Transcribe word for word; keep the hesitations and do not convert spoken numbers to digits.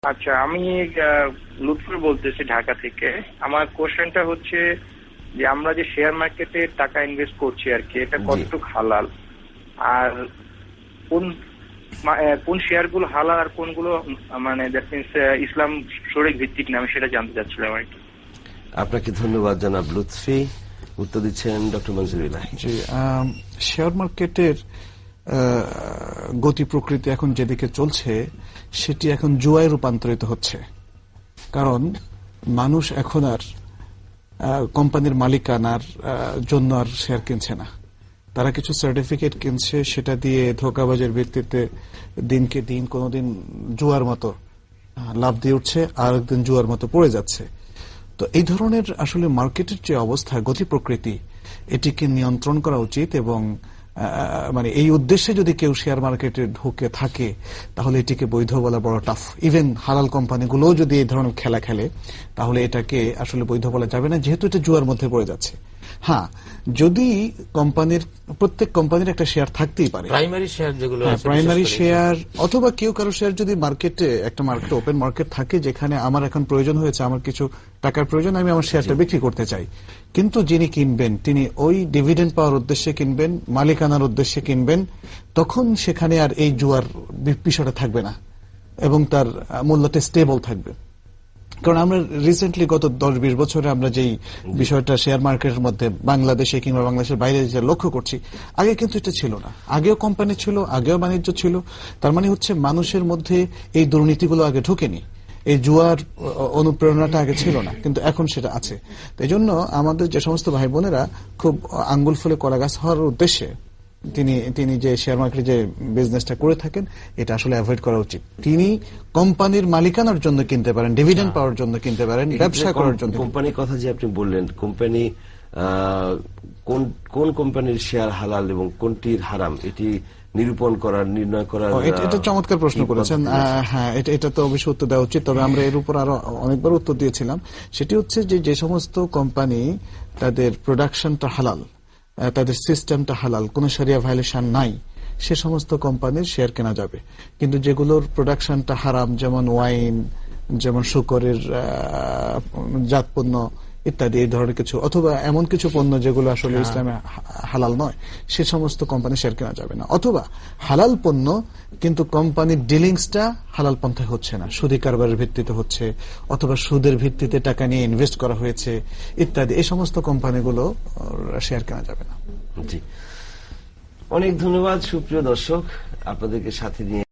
আচ্ছা, আমি লুৎফর বলতেছি ঢাকা থেকে। আমার কোশ্চেনটা হচ্ছে যে আমরা যে শেয়ার মার্কেটে টাকা ইনভেস্ট করছি আর কি, এটা কতটুকু হালাল, আর কোন কোন শেয়ার গুলো হালাল আর কোনগুলো মানে দ্যাট মিনস ইসলাম শরীয়ত ভিত্তিক না, আমি সেটা জানতে চাচ্ছিলাম আর কি। আপনাকে ধন্যবাদ জনাব লুৎফি। উত্তর দিচ্ছেন ডক্টর মনজুর ইলাহি। জি, শেয়ার মার্কেটের গতি প্রকৃতি এখন যেদিকে চলছে সেটি এখন জুয়ায় রূপান্তরিত হচ্ছে। কারণ মানুষ এখন আর কোম্পানির মালিকানার জন্য আর শেয়ার কিনছে না, তারা কিছু সার্টিফিকেট কিনছে, সেটা দিয়ে ধোঁকাবাজের ভিত্তিতে দিনকে দিন কোনোদিন জুয়ার মতো লাভ দিয়ে উঠছে, আর একদিন জুয়ার মতো পড়ে যাচ্ছে। তো এই ধরনের আসলে মার্কেটের যে অবস্থা, গতি প্রকৃতি, এটিকে নিয়ন্ত্রণ করা উচিত। এবং মানে এই উদ্দেশ্যে যদি কেউ শেয়ার মার্কেটে ঢুকে থাকে তাহলে এটিকে বৈধ বলা বড় টাফ। ইভেন হালাল কোম্পানিগুলো যদি এই ধরনের খেলা খেলে তাহলে এটাকে আসলে বৈধ বলা যাবে না, যেহেতু এটা জুয়ার মধ্যে পড়ে যাচ্ছে। হ্যাঁ, যদি কোম্পানির প্রত্যেক কোম্পানির একটা শেয়ার থাকতেই পারে, প্রাইমারি শেয়ার যেগুলো আছে, প্রাইমারি শেয়ার, অথবা কেউ কারো শেয়ার যদি মার্কেটে একটা মার্কেট ওপেন মার্কেট থাকে যেখানে আমার এখন প্রয়োজন হয়েছে, আমার কিছু টাকার প্রয়োজন, আমি আমার শেয়ারটা বিক্রি করতে চাই, কিন্তু যিনি কিনবেন তিনি ওই ডিভিডেন্ড পাওয়ার উদ্দেশ্যে কিনবেন, মালিকানার উদ্দেশ্যে কিনবেন, তখন সেখানে আর এই জুয়ার বিষয়টা থাকবে না এবং তার মূল্যটা স্টেবল থাকবে। কারণ আমরা রিসেন্টলি গত দশ বিশ বছরে আমরা যেই বিষয়টা শেয়ার মার্কেটের মধ্যে বাংলাদেশে কিংবা বাংলাদেশের বাইরে যে লক্ষ্য করছি, আগে কিন্তু এটা ছিল না। আগেও কোম্পানি ছিল, আগেও বাণিজ্য ছিল। তার মানে হচ্ছে মানুষের মধ্যে এই দুর্নীতিগুলো আগে ঢোকেনি, এই জুয়ার অনুপ্রেরণাটা আগে ছিল না, কিন্তু এখন সেটা আছে। এই জন্য আমাদের যে সমস্ত ভাই বোনেরা খুব আঙ্গুল ফুলে কলা গাছ হওয়ার উদ্দেশ্যে তিনি তিনি যে শেয়ার মার্কেটে যে বিজনেসটা করে থাকেন, এটা আসলে অ্যাভয়েড করা উচিত। তিনি কোম্পানির মালিকানার জন্য কিনতে পারেন, ডিভিডেন্ড পাওয়ার জন্য কিনতে পারেন, ব্যবসা করার জন্য। কোম্পানির কথা যে আপনি বললেন, কোম্পানি কোন কোন কোম্পানির শেয়ার হালাল এবং কোনটির হারাম, এটি নিরূপণ করার, নির্ণয় করার, এটা চমৎকার প্রশ্ন করেছেন। হ্যাঁ, এটা তো অবশ্যই উত্তর দেওয়া উচিত, তবে আমরা এর উপর আরো অনেকবার উত্তর দিয়েছিলাম। সেটি হচ্ছে যে যে সমস্ত কোম্পানি তাদের প্রোডাকশনটা হালাল, তাদের সিস্টেমটা হালাল, কোন শরিয়া ভায়োলেশন নাই, সে সমস্ত কোম্পানির শেয়ার কেনা যাবে। কিন্তু যেগুলোর প্রোডাকশনটা হারাম, যেমন ওয়াইন, যেমন শুকরের জাত পণ্য ইত্যাদি, এই ধরনের কিছু, অথবা এমন কিছু পণ্য যেগুলো আসলে ইসলামে হালাল নয়, সে সমস্ত কোম্পানির শেয়ার কেনা যাবে না। অথবা হালাল পণ্য কিন্তু কোম্পানির ডিলিংসটা হালাল পন্থায় হচ্ছে না, সুদি কারবারের ভিত্তিতে হচ্ছে, অথবা সুদের ভিত্তিতে টাকা নিয়ে ইনভেস্ট করা হয়েছে ইত্যাদি, এই সমস্ত কোম্পানিগুলো শেয়ার কেনা যাবে না। জি, অনেক ধন্যবাদ সুপ্রিয় দর্শক, আপনাদেরকে সাথে নিয়ে